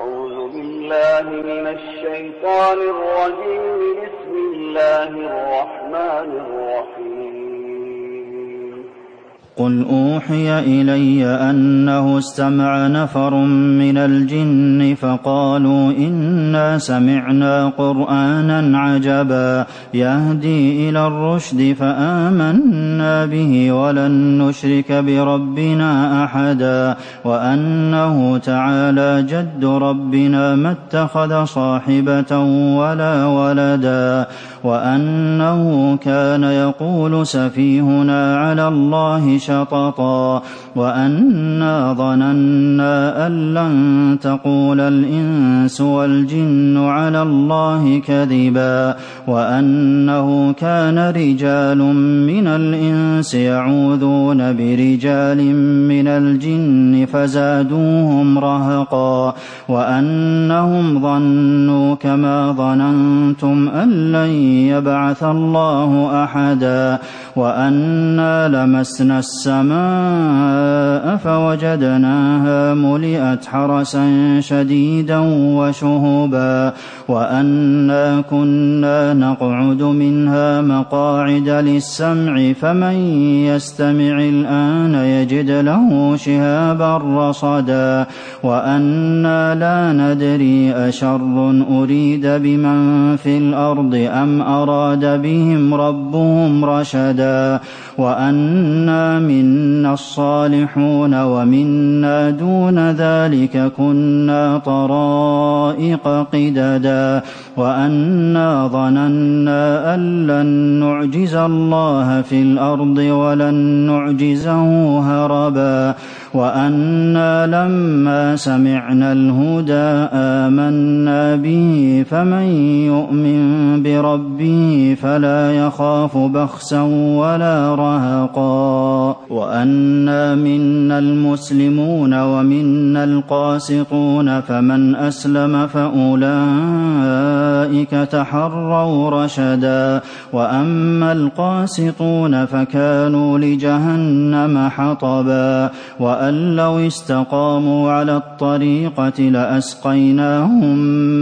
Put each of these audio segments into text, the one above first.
أعوذ بالله من الشيطان الرجيم. بسم الله الرحمن الرحيم. قل أوحي إلي أنه استمع نفر من الجن فقالوا إنا سمعنا قرآنا عجبا يهدي إلى الرشد فآمنا به ولن نشرك بربنا أحدا وأنه تعالى جد ربنا ما اتخذ صاحبة ولا ولدا وأنه كان يقول سفيهنا على الله شططا وأنا ظننا أن لن تقول الإنس والجن على الله كذبا وأنه كان رجال من الإنس يعوذون برجال من الجن فزادوهم رهقا وأنهم ظنوا كما ظننتم أن لن يبعث الله أحدا وأنا لمسنا السماء فوجدناها ملئت حرسا شديدا وشهبا وأنا كنا نقعد منها مقاعد للسمع فمن يستمع الآن يجد له شهابا رصدا وأنا لا ندري أشر أريد بمن في الأرض أم أراد بهم ربهم رشدا وأنا منا الصالحون ومنا دون ذلك كنا طرائق قددا وأنا ظننا أن لن نعجز الله في الأرض ولن نعجزه هربا وأنا لما سمعنا الهدى آمنا به فمن يؤمن بربه فلا يخاف بخسا ولا رهقا وأنا منا المسلمون ومنا القاسطون فمن أسلم فأولئك تحروا رشدا وأما القاسطون فكانوا لجهنم حطبا وأن لو استقاموا على الطريقة لأسقيناهم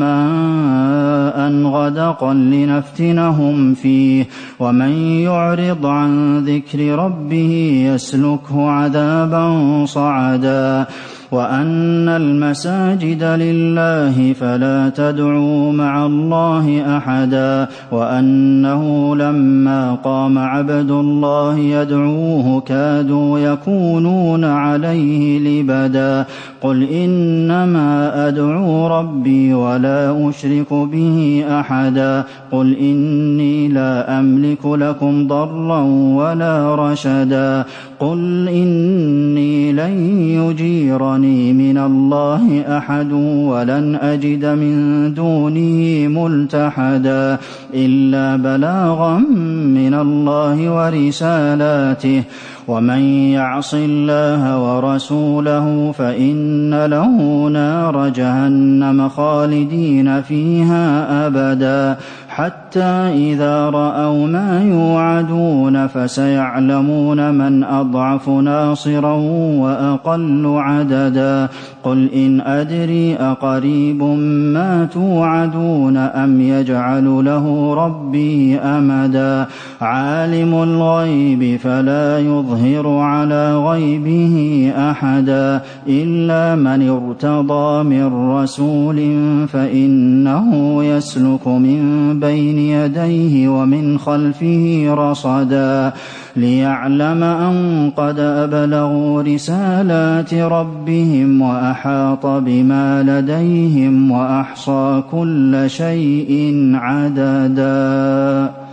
ماء غدقا لنفتنهم فيه ومن يعرض عن ذكر ربه يسلكه عذابا صعدا وأن المساجد لله فلا تدعوا مع الله أحدا وأنه لما قام عبد الله يدعوه كادوا يكونون عليه لبدا قل إنما أدعو ربي ولا أشرك به أحدا قل إني لا أملك لكم ضرا ولا رشدا قل إني لن يجيرني من الله أحد ولن أجد من دونه ملتحدا إلا بلاغا من الله ورسالاته ومن يعص الله ورسوله فإن له نار جهنم خالدين فيها أبدا حتى إذا رأوا ما يوعدون فسيعلمون من أضعف ناصرا وأقل عددا قل إن أدري أقريب ما توعدون أم يجعل له ربي أمدا عالم الغيب فلا يظهر على غيبه أحدا إلا من ارتضى من رسول فإنه يسلك من بين يديه ومن خلفه رصدا ليعلم أن قد أبلغوا رسالات ربهم وأحاط بما لديهم وأحصى كل شيء عددا.